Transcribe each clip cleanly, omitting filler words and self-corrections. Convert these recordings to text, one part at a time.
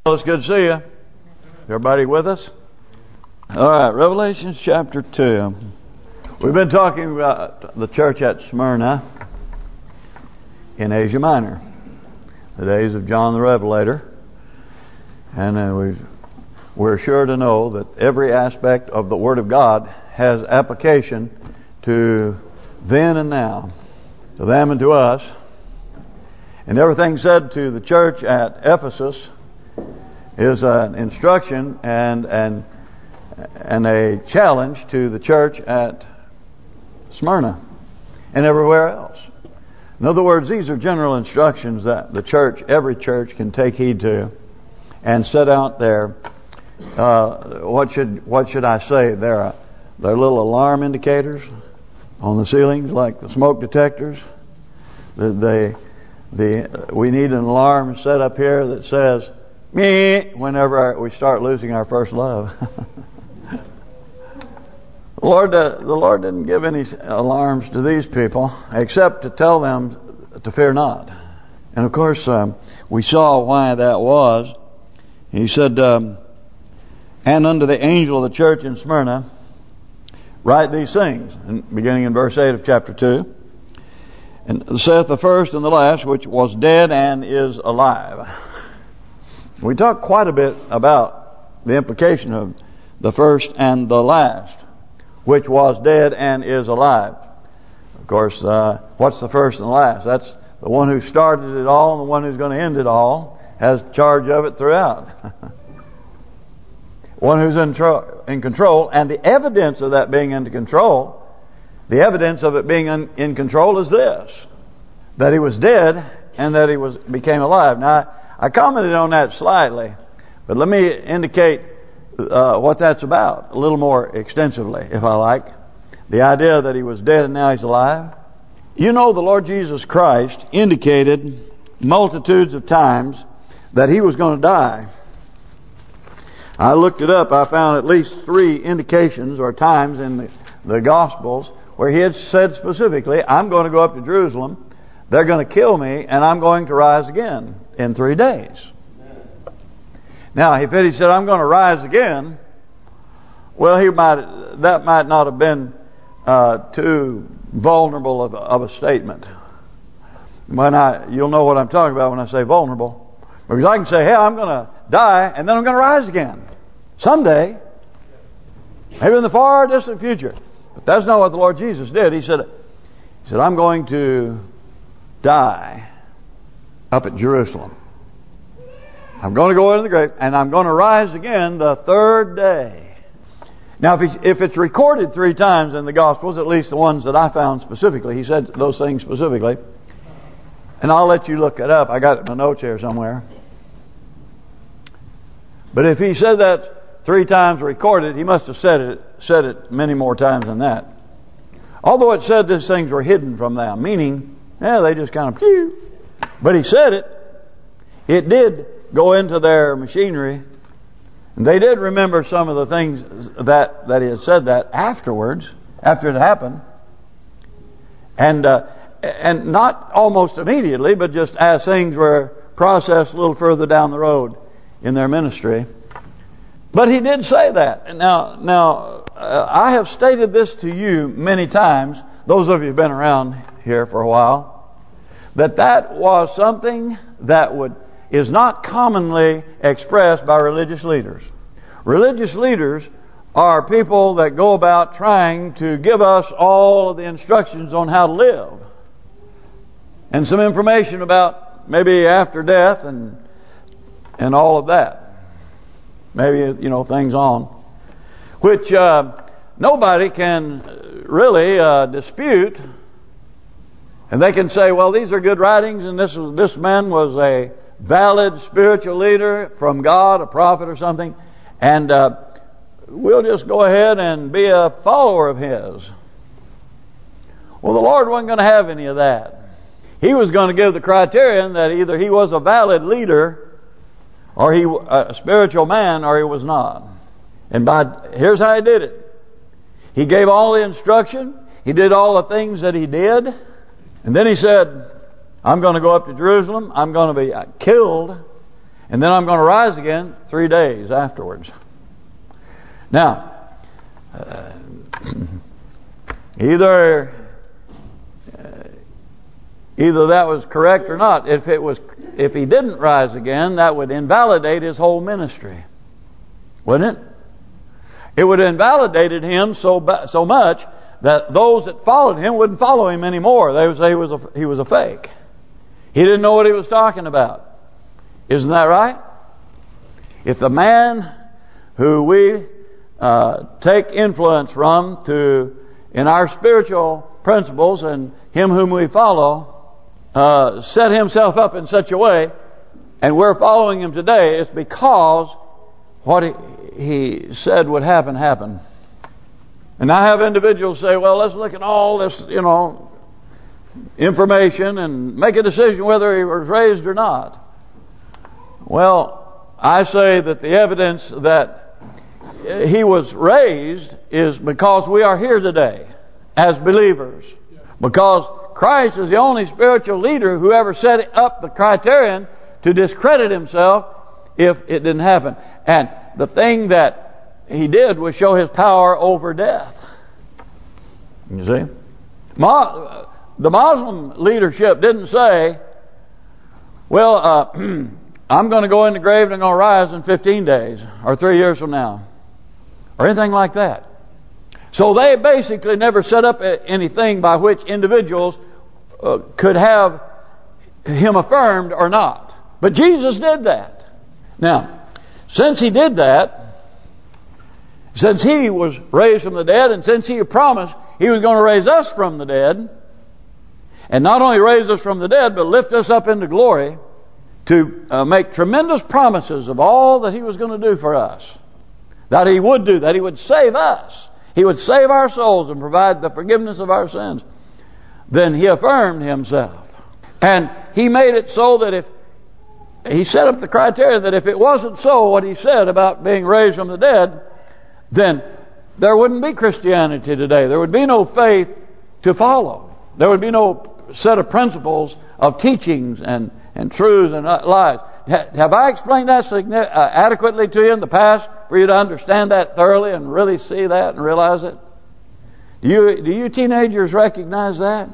Well, it's good to see you. Everybody with us? All right, Revelation chapter 2. We've been talking about the church at Smyrna in Asia Minor, the days of John the Revelator. And we're sure to know that every aspect of the Word of God has application to then and now, to them and to us. And everything said to the church at Ephesus is an instruction and a challenge to the church at Smyrna and everywhere else. In other words, these are general instructions that the church, every church, can take heed to and set out there. What should I say? They're little alarm indicators on the ceilings, like the smoke detectors. We need an alarm set up here that says "me" whenever we start losing our first love. The Lord didn't give any alarms to these people except to tell them to fear not. And of course, we saw why that was. He said, "And unto the angel of the church in Smyrna, write these things," beginning in verse 8 of chapter 2. "And saith the first and the last, which was dead and is alive." We talked quite a bit about the implication of the first and the last, which was dead and is alive. Of course, what's the first and the last? That's the one who started it all and the one who's going to end it all, has charge of it throughout. One who's in control, and the evidence of that being in control, the evidence of it being in control is this: that he was dead and that he became alive. Now, I commented on that slightly, but let me indicate what that's about a little more extensively, if I like. The idea that he was dead and now he's alive. You know, the Lord Jesus Christ indicated multitudes of times that he was going to die. I looked it up. I found at least 3 indications or times in the Gospels where he had said specifically, "I'm going to go up to Jerusalem, they're going to kill me, and I'm going to rise again in 3 days." Now, if he said, "I'm going to rise again," well, that might not have been too vulnerable of a statement. You'll know what I'm talking about when I say vulnerable. Because I can say, "Hey, I'm going to die, and then I'm going to rise again someday, maybe in the far distant future." But that's not what the Lord Jesus did. He said, "I'm going to die up at Jerusalem. I'm going to go into the grave, and I'm going to rise again the 3rd day." Now, if it's recorded 3 times in the Gospels, at least the ones that I found specifically, he said those things specifically. And I'll let you look it up. I got it in my notes here somewhere. But if he said that 3 times recorded, he must have said it many more times than that. Although it said these things were hidden from them, meaning, they just kind of pew. But he said it. It did go into their machinery. And they did remember some of the things that he had said that afterwards, after it happened. And not almost immediately, but just as things were processed a little further down the road in their ministry. But he did say that. Now, I have stated this to you many times, those of you who've been around here for a while, that was something that is not commonly expressed by religious leaders. Religious leaders are people that go about trying to give us all of the instructions on how to live, and some information about maybe after death and all of that. Maybe, things on which nobody can really dispute. And they can say, well, these are good writings, and this man was a valid spiritual leader from God, a prophet or something, and we'll just go ahead and be a follower of his. Well, the Lord wasn't going to have any of that. He was going to give the criterion that either he was a valid leader, or he a spiritual man, or he was not. And here's how he did it. He gave all the instruction. He did all the things that he did. And then he said, I'm going to go up to Jerusalem. I'm going to be killed. And then I'm going to rise again 3 days afterwards. Now, either that was correct or not. If he didn't rise again, that would invalidate his whole ministry, wouldn't it? It would have invalidated him so much that those that followed him wouldn't follow him anymore. They would say he was a fake. He didn't know what he was talking about. Isn't that right? If the man who we take influence from in our spiritual principles, and him whom we follow set himself up in such a way, and we're following him today, it's because what he said would happen. And I have individuals say, well, let's look at all this, information and make a decision whether he was raised or not. Well, I say that the evidence that he was raised is because we are here today as believers. Because Christ is the only spiritual leader who ever set up the criterion to discredit himself if it didn't happen. And the thing that he did was show his power over death. You see? The Muslim leadership didn't say, well, I'm going to go in the grave and I'm going to rise in 15 days or 3 years from now, or anything like that. So they basically never set up anything by which individuals could have him affirmed or not. But Jesus did that. Now, since he did that, since he was raised from the dead, and since he promised he was going to raise us from the dead, and not only raise us from the dead, but lift us up into glory, to make tremendous promises of all that he was going to do for us. That he would do, that he would save us. He would save our souls and provide the forgiveness of our sins. Then he affirmed himself. And he made it so that if he set up the criteria that if it wasn't so what he said about being raised from the dead, then there wouldn't be Christianity today. There would be no faith to follow. There would be no set of principles of teachings and truths and lies. Have I explained that adequately to you in the past for you to understand that thoroughly and really see that and realize it? Do you teenagers recognize that?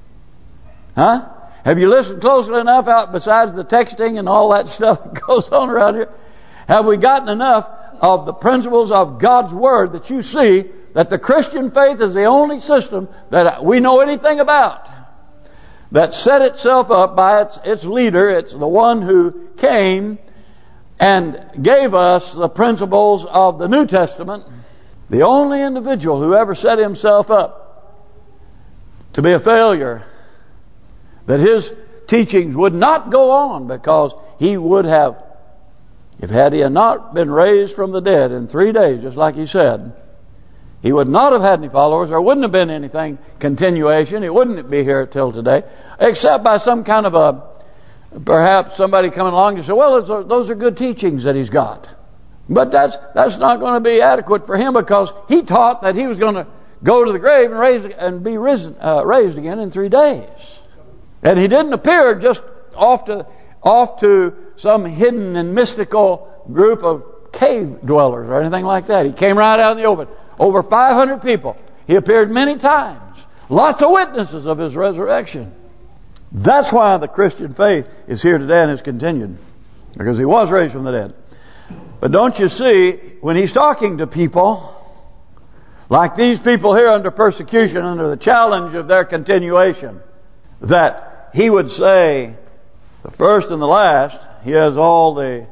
Huh? Have you listened closely enough out besides the texting and all that stuff that goes on around here? Have we gotten enough of the principles of God's Word that you see that the Christian faith is the only system that we know anything about that set itself up by its leader? It's the one who came and gave us the principles of the New Testament. The only individual who ever set himself up to be a failure, that his teachings would not go on because he would have, had he not been raised from the dead in 3 days, just like he said, he would not have had any followers. There wouldn't have been anything continuation. It wouldn't be here till today, except by some kind of perhaps somebody coming along and say, well, those are good teachings that he's got. But that's not going to be adequate for him, because he taught that he was going to go to the grave and be raised again in 3 days. And he didn't appear just off to some hidden and mystical group of cave dwellers or anything like that. He came right out in the open. Over 500 people. He appeared many times. Lots of witnesses of his resurrection. That's why the Christian faith is here today and is continued. Because he was raised from the dead. But don't you see, when he's talking to people, like these people here under persecution, under the challenge of their continuation, that he would say, the first and the last, he has all the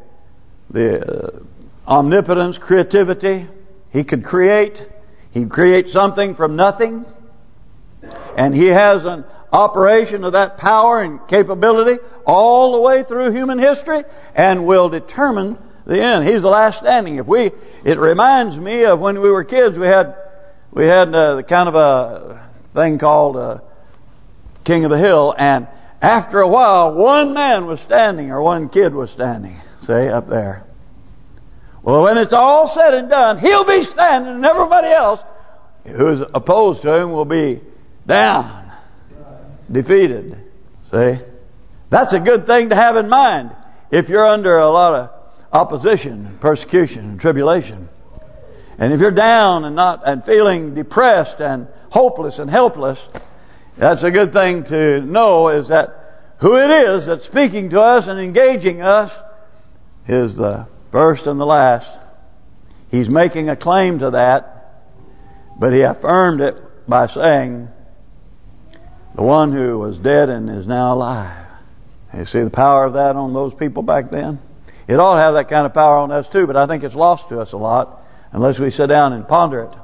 omnipotence, creativity. He could create. He creates something from nothing. And he has an operation of that power and capability all the way through human history and will determine the end. He's the last standing. It reminds me of when we were kids. We had the kind of a thing called King of the Hill, and after a while, one man was standing, or one kid was standing, say, up there. Well, when it's all said and done, he'll be standing, and everybody else who's opposed to him will be down, defeated. See? That's a good thing to have in mind. if you're under a lot of opposition, persecution, and tribulation, and if you're down and feeling depressed and hopeless and helpless, that's a good thing to know, is that who it is that's speaking to us and engaging us is the first and the last. He's making a claim to that, but he affirmed it by saying, the one who was dead and is now alive. You see the power of that on those people back then? It ought to have that kind of power on us too, but I think it's lost to us a lot unless we sit down and ponder it.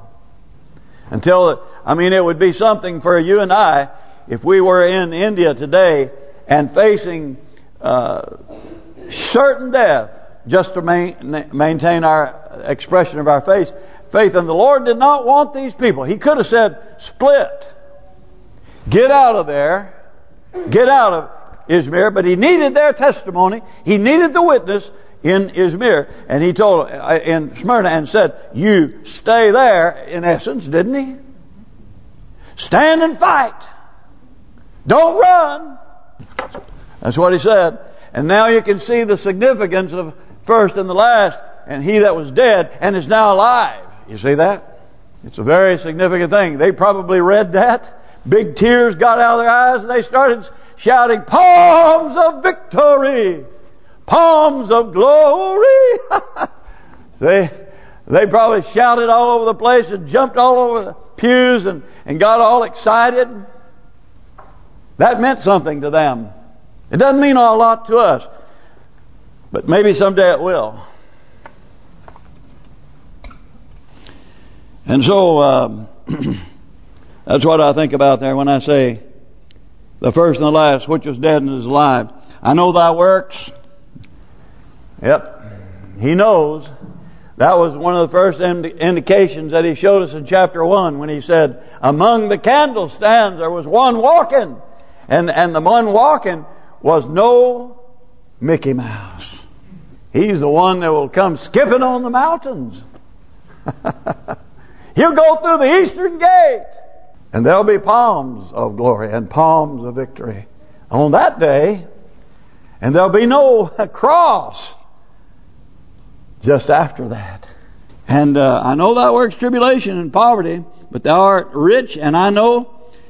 It would be something for you and I if we were in India today and facing certain death just to maintain our expression of our faith. And the Lord did not want these people. He could have said, split. Get out of there. Get out of Izmir. But He needed their testimony. He needed the witness in Izmir. And He told in Smyrna and said, you stay there, in essence, didn't He? Stand and fight. Don't run. That's what He said. And now you can see the significance of first and the last, and he that was dead and is now alive. You see that? It's a very significant thing. They probably read that. Big tears got out of their eyes, and they started shouting, palms of victory! Palms of glory! They probably shouted all over the place and jumped all over the pews and got all excited. That meant something to them. It doesn't mean a lot to us, but maybe someday it will. And so that's what I think about there when I say the first and the last, which was dead and is alive. I know thy works. Yep. He knows. That was one of the first indications that He showed us in chapter 1 when He said, among the candlestands there was one walking. And the one walking was no Mickey Mouse. He's the one that will come skipping on the mountains. He'll go through the eastern gate. And there'll be palms of glory and palms of victory on that day. And there'll be no cross just after that. And I know thou workest tribulation and poverty, but thou art rich, and I know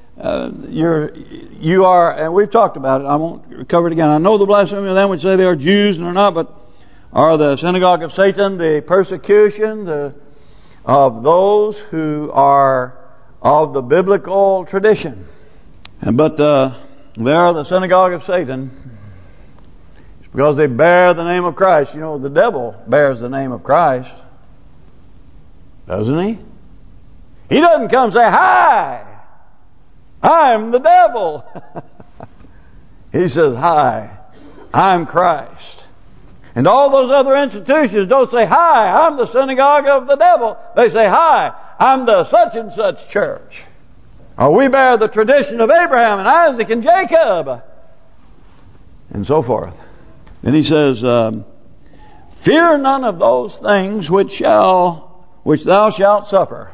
you are, and we've talked about it, I won't cover it again. I know the blasphemy of them which say they are Jews and are not, but are the synagogue of Satan, the persecution of those who are of the biblical tradition. But they are the synagogue of Satan. It's because they bear the name of Christ. You know, the devil bears the name of Christ, doesn't he? He doesn't come and say, hi, I'm the devil. He says, hi, I'm Christ. And all those other institutions don't say, hi, I'm the synagogue of the devil. They say, hi, I'm the such and such church. Or we bear the tradition of Abraham and Isaac and Jacob. And so forth. Then he says, fear none of those things which thou shalt suffer.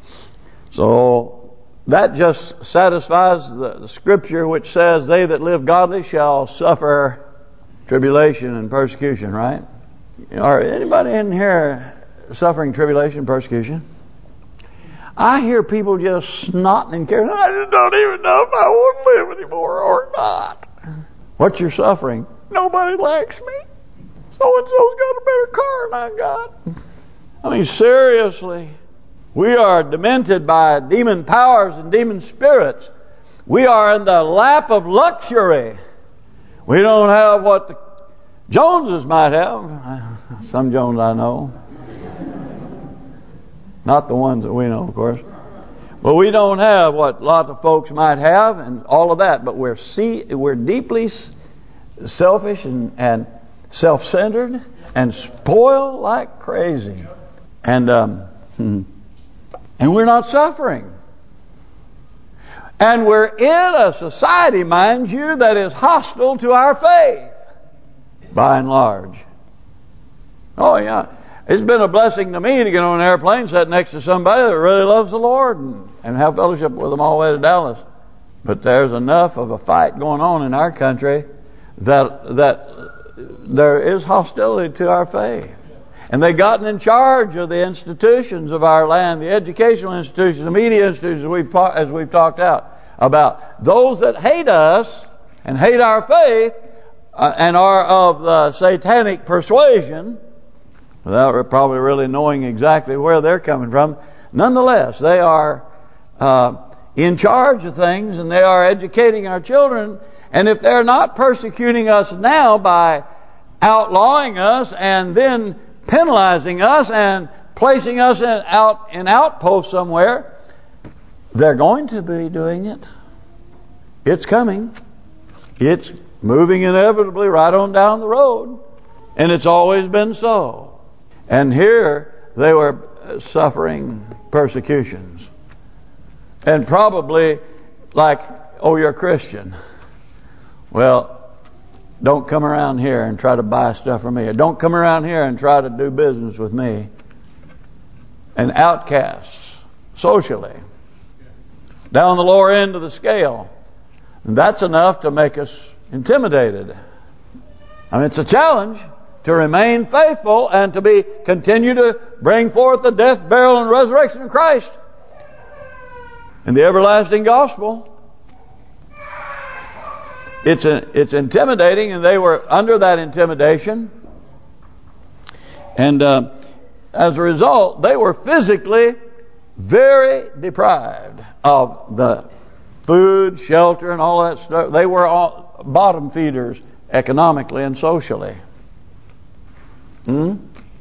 So that just satisfies the scripture which says, they that live godly shall suffer tribulation and persecution, right? Are anybody in here suffering tribulation and persecution? I hear people just snotting and caring. I just don't even know if I want to live anymore or not. What you're suffering? Nobody likes me. So-and-so's got a better car than I got. I mean, seriously. We are demented by demon powers and demon spirits. We are in the lap of luxury. We don't have what the Joneses might have. Some Jones I know. Not the ones that we know, of course. But we don't have what lots of folks might have and all of that. But we're deeply selfish and self-centered and spoiled like crazy. And we're not suffering. And we're in a society, mind you, that is hostile to our faith, by and large. Oh, yeah. It's been a blessing to me to get on an airplane, sit next to somebody that really loves the Lord and have fellowship with them all the way to Dallas. But there's enough of a fight going on in our country that there is hostility to our faith. And they've gotten in charge of the institutions of our land, the educational institutions, the media institutions, as we've talked about. Those that hate us and hate our faith and are of the satanic persuasion, without probably really knowing exactly where they're coming from, nonetheless, they are in charge of things, and they are educating our children. And if they're not persecuting us now by outlawing us and then penalizing us and placing us in outposts somewhere, they're going to be doing it. It's coming. It's moving inevitably right on down the road. And it's always been so. And here they were suffering persecutions. And probably like, oh, you're a Christian. Well, don't come around here and try to buy stuff from me. Or don't come around here and try to do business with me. And outcasts, socially, down the lower end of the scale. And that's enough to make us intimidated. I mean, it's a challenge to remain faithful and to continue to bring forth the death, burial, and resurrection of Christ and the everlasting gospel. It's intimidating, and they were under that intimidation. And as a result, they were physically very deprived of the food, shelter, and all that stuff. They were all bottom feeders economically and socially. And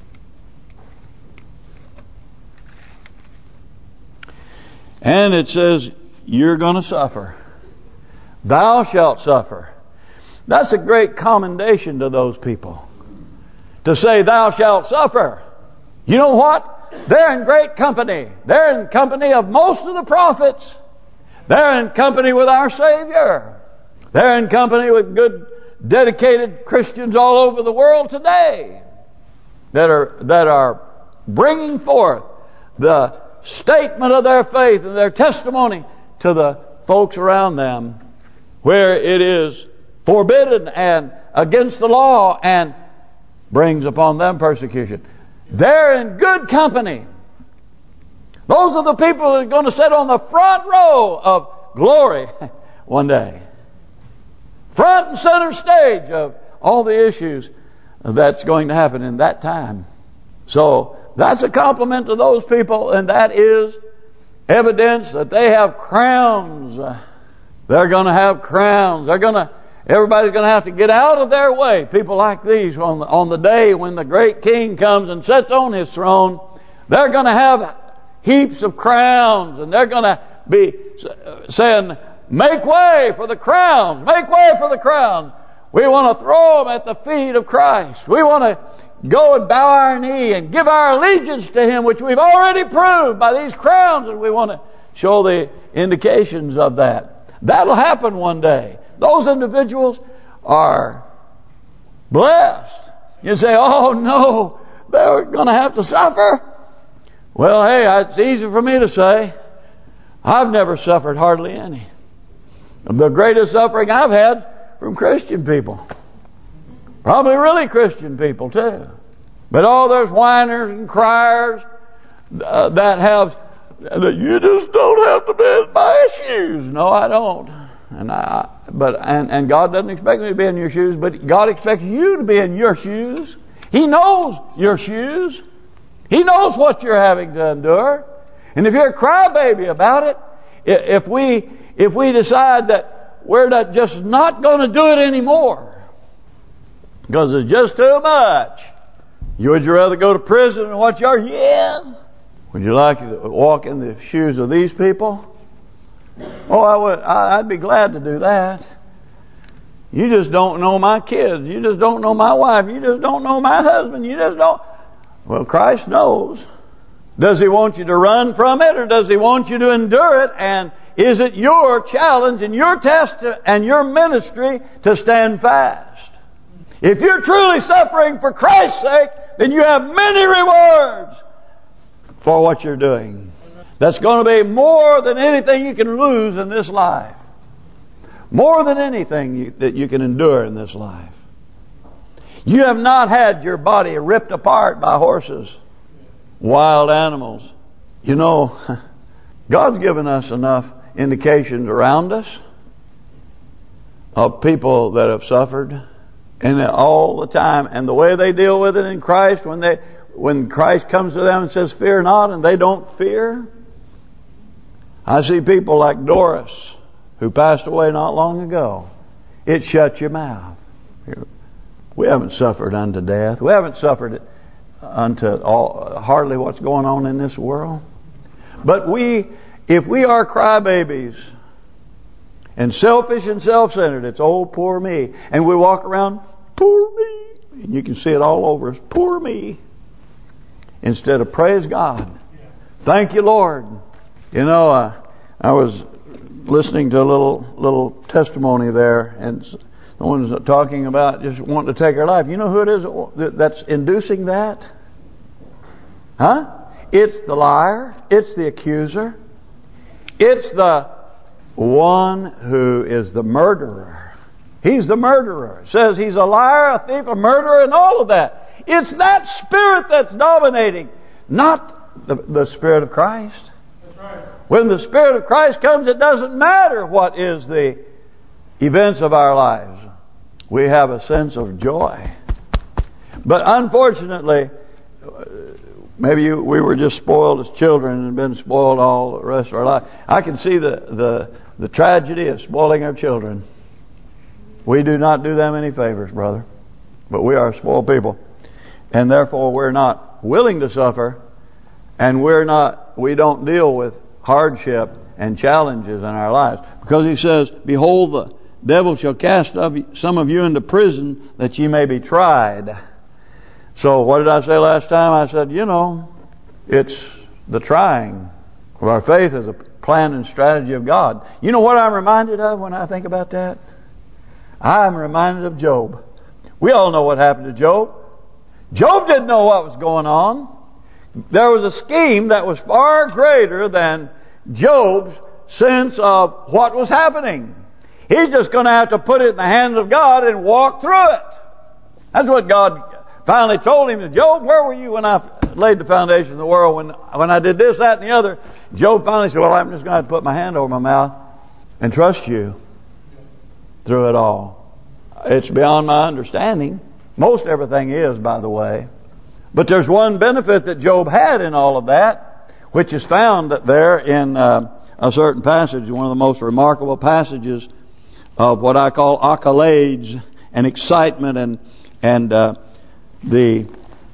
it says, you're going to suffer. Thou shalt suffer. That's a great commendation to those people. To say, thou shalt suffer. You know what? They're in great company. They're in company of most of the prophets. They're in company with our Savior. They're in company with good, dedicated Christians all over the world today that are bringing forth the statement of their faith and their testimony to the folks around them, where it is forbidden and against the law and brings upon them persecution. They're in good company. Those are the people that are going to sit on the front row of glory one day. Front and center stage of all the issues that's going to happen in that time. So that's a compliment to those people, and that is evidence that they have crowns. They're going to have crowns. Everybody's going to have to get out of their way. People like these on the day when the great King comes and sits on his throne, they're going to have heaps of crowns, and they're going to be saying, make way for the crowns. Make way for the crowns. We want to throw them at the feet of Christ. We want to go and bow our knee and give our allegiance to Him, which we've already proved by these crowns, and we want to show the indications of that. That'll happen one day. Those individuals are blessed. You say, oh no, they're going to have to suffer. Well, hey, it's easy for me to say. I've never suffered hardly any. The greatest suffering I've had from Christian people. Probably really Christian people too. But there's whiners and criers that have... You just don't have to be in my shoes. No, I don't. And God doesn't expect me to be in your shoes, but God expects you to be in your shoes. He knows your shoes. He knows what you're having to endure. And if you're a crybaby about it, if we decide that we're just not going to do it anymore because it's just too much, would you rather go to prison and watch your... Yeah. Would you like to walk in the shoes of these people? Oh, I would. I'd be glad to do that. You just don't know my kids. You just don't know my wife. You just don't know my husband. You just don't. Well, Christ knows. Does He want you to run from it, or does He want you to endure it? And is it your challenge and your test and your ministry to stand fast? If you're truly suffering for Christ's sake, then you have many rewards for what you're doing. That's going to be more than anything you can lose in this life. More than anything that you can endure in this life. You have not had your body ripped apart by horses, wild animals. You know, God's given us enough indications around us of people that have suffered, and all the time, and the way they deal with it in Christ, when Christ comes to them and says, "Fear not," and they don't fear. I see people like Doris, who passed away not long ago. It shuts your mouth. We haven't suffered unto death. We haven't suffered unto hardly what's going on in this world. But if we are crybabies and selfish and self-centered, it's "oh, poor me," and we walk around, "poor me," and you can see it all over us, "poor me," instead of "praise God, thank you, Lord." You know, I was listening to a little testimony there, and someone's talking about just wanting to take her life. You know who it is that's inducing that? Huh? It's the liar. It's the accuser. It's the one who is the murderer. He's the murderer. It says he's a liar, a thief, a murderer, and all of that. It's that spirit that's dominating, not the Spirit of Christ. That's right. When the Spirit of Christ comes, it doesn't matter what is the events of our lives. We have a sense of joy. But unfortunately, maybe we were just spoiled as children and been spoiled all the rest of our life. I can see the tragedy of spoiling our children. We do not do them any favors, brother. But we are spoiled people. And therefore we're not willing to suffer, and we don't deal with hardship and challenges in our lives. Because he says, "Behold, the devil shall cast some of you into prison, that ye may be tried." So what did I say last time? I said, it's the trying of our faith is a plan and strategy of God. You know what I'm reminded of when I think about that? I'm reminded of Job. We all know what happened to Job. Job didn't know what was going on. There was a scheme that was far greater than Job's sense of what was happening. He's just going to have to put it in the hands of God and walk through it. That's what God finally told him. "Job, where were you when I laid the foundation of the world? When I did this, that, and the other?" Job finally said, "Well, I'm just going to have to put my hand over my mouth and trust you through it all." It's beyond my understanding. Most everything is, by the way. But there's one benefit that Job had in all of that, which is found there in a certain passage, one of the most remarkable passages of what I call accolades and excitement and the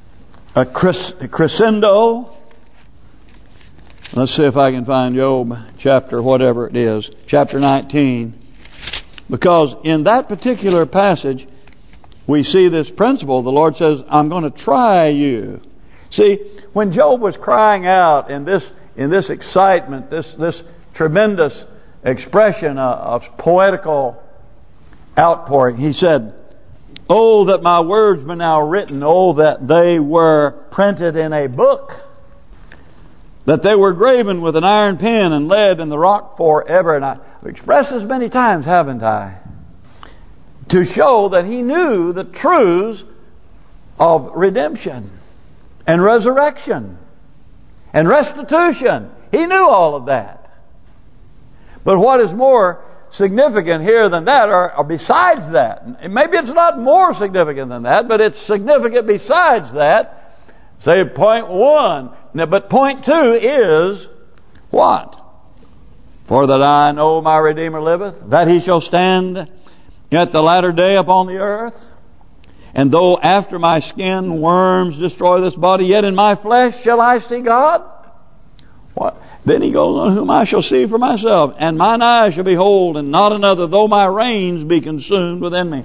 crescendo. Let's see if I can find Job chapter whatever it is, chapter 19. Because in that particular passage, we see this principle. The Lord says, "I'm going to try you." See, when Job was crying out in this excitement, this tremendous expression of poetical outpouring, he said, "Oh, that my words were now written. Oh, that they were printed in a book. That they were graven with an iron pen and lead in the rock forever." And I've expressed this many times, haven't I? To show that he knew the truths of redemption and resurrection and restitution. He knew all of that. But what is more significant here than that, or besides that, maybe it's not more significant than that, but it's significant besides that. Say point one. But point two is what? "For that I know my Redeemer liveth, that he shall stand at the latter day upon the earth. And though after my skin worms destroy this body, yet in my flesh shall I see God." What? Then he goes on, "Whom I shall see for myself, and mine eyes shall behold, and not another, though my reins be consumed within me."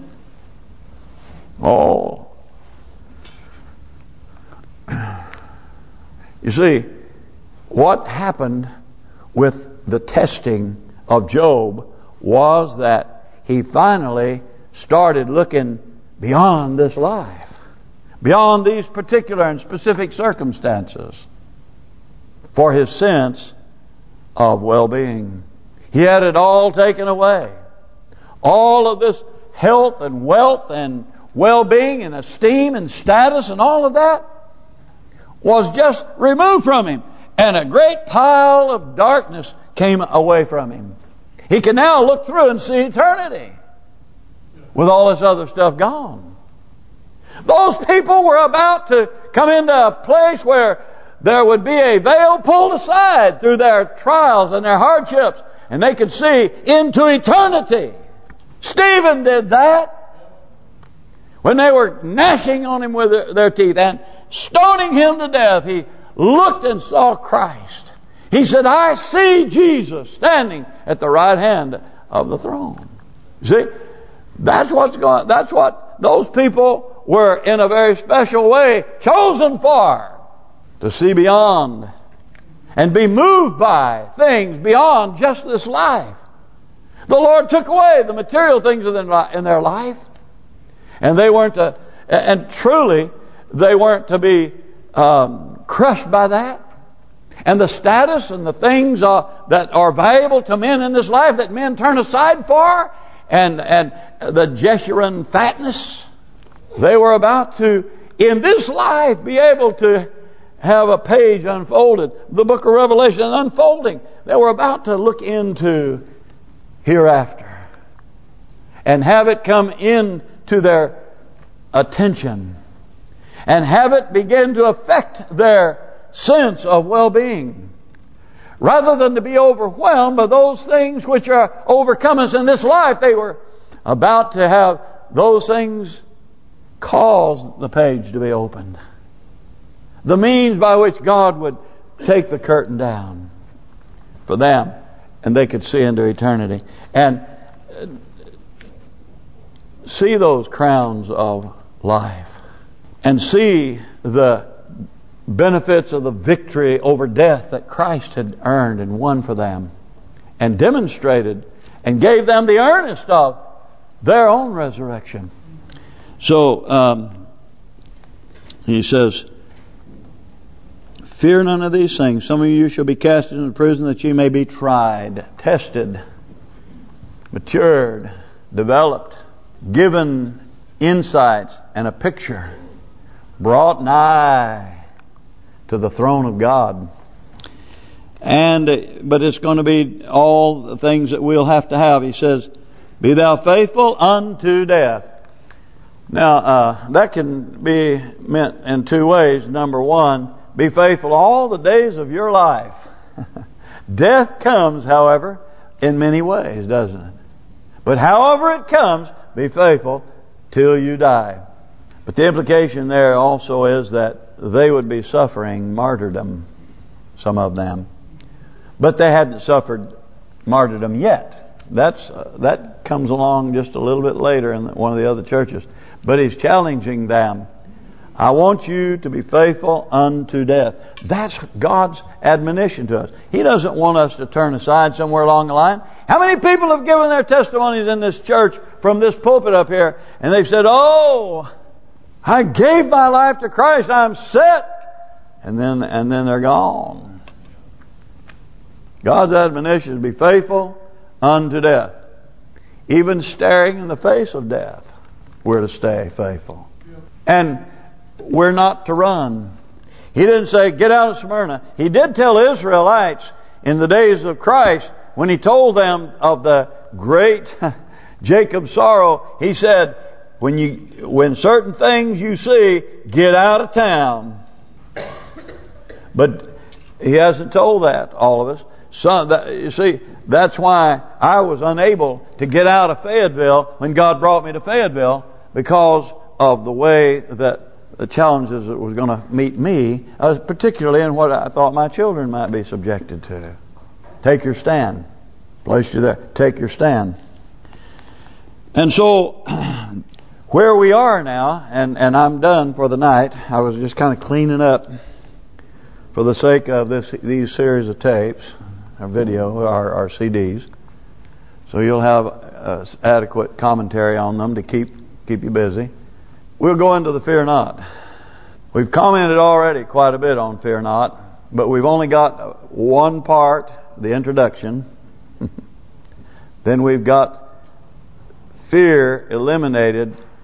Oh. You see, what happened with the testing of Job was that he finally started looking beyond this life, beyond these particular and specific circumstances, for his sense of well-being. He had it all taken away. All of this health and wealth and well-being and esteem and status and all of that was just removed from him. And a great pile of darkness came away from him. He can now look through and see eternity with all this other stuff gone. Those people were about to come into a place where there would be a veil pulled aside through their trials and their hardships, and they could see into eternity. Stephen did that. When they were gnashing on him with their teeth and stoning him to death, he looked and saw Christ. He said, I see Jesus standing at the right hand of the throne. See, that's what's going. That's what those people were in a very special way chosen for. To see beyond and be moved by things beyond just this life. The Lord took away the material things in their life, and they weren't to, and truly they weren't to be crushed by that. And the status and the things that are valuable to men in this life that men turn aside for, and the Jeshurun fatness, they were about to in this life be able to have a page unfolded, the book of Revelation unfolding. They were about to look into hereafter and have it come into their attention and have it begin to affect their sense of well-being. Rather than to be overwhelmed by those things which are overcome us in this life, they were about to have those things cause the page to be opened. The means by which God would take the curtain down for them, and they could see into eternity and see those crowns of life and see the benefits of the victory over death that Christ had earned and won for them and demonstrated and gave them the earnest of their own resurrection. So he says, fear none of these things. Some of you shall be cast into prison that ye may be tried, tested, matured, developed, given insights and a picture, brought nigh to the throne of God. But it's going to be all the things that we'll have to have. He says, be thou faithful unto death. Now, that can be meant in two ways. Number one, be faithful all the days of your life. Death comes, however, in many ways, doesn't it? But however it comes, be faithful till you die. But the implication there also is that they would be suffering martyrdom, some of them. But they hadn't suffered martyrdom yet. That comes along just a little bit later in one of the other churches. But he's challenging them. I want you to be faithful unto death. That's God's admonition to us. He doesn't want us to turn aside somewhere along the line. How many people have given their testimonies in this church from this pulpit up here, and they've said, oh, I gave my life to Christ, I'm set, and then they're gone. God's admonition is to be faithful unto death. Even staring in the face of death, we're to stay faithful. And we're not to run. He didn't say, get out of Smyrna. He did tell Israelites in the days of Christ, when he told them of the great Jacob's sorrow, he said, when certain things you see, get out of town. But he hasn't told that, all of us. So you see, that's why I was unable to get out of Fayetteville when God brought me to Fayetteville, because of the way that the challenges that was going to meet me, particularly in what I thought my children might be subjected to. Take your stand. Place you there. Take your stand. And so, where we are now, and I'm done for the night. I was just kind of cleaning up for the sake of these series of tapes, our video, our CDs. So you'll have adequate commentary on them to keep you busy. We'll go into the fear not. We've commented already quite a bit on fear not, but we've only got one part, the introduction. Then we've got fear eliminated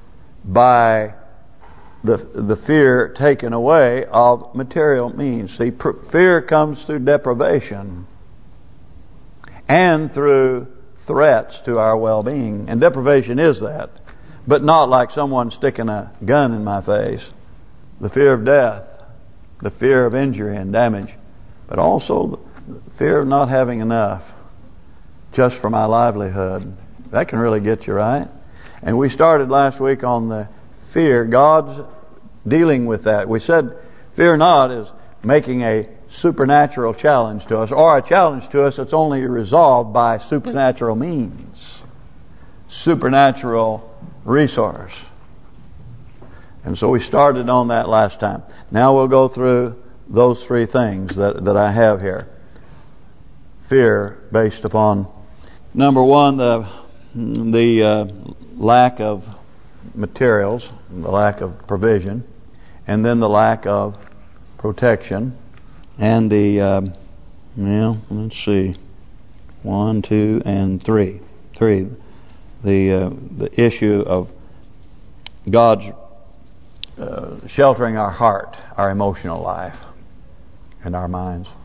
by the fear taken away of material means. See, fear comes through deprivation and through threats to our well-being. And deprivation is that. But not like someone sticking a gun in my face. The fear of death. The fear of injury and damage. But also the fear of not having enough just for my livelihood. That can really get you, right? And we started last week on the fear. God's dealing with that. We said fear not is making a supernatural challenge to us, or a challenge to us that's only resolved by supernatural means, supernatural resource. And so we started on that last time. Now we'll go through those three things that I have here. Fear based upon, number one, the lack of materials, the lack of provision, and then the lack of protection, and the let's see, 1, 2, and 3. The issue of God's sheltering our heart, our emotional life, and our minds.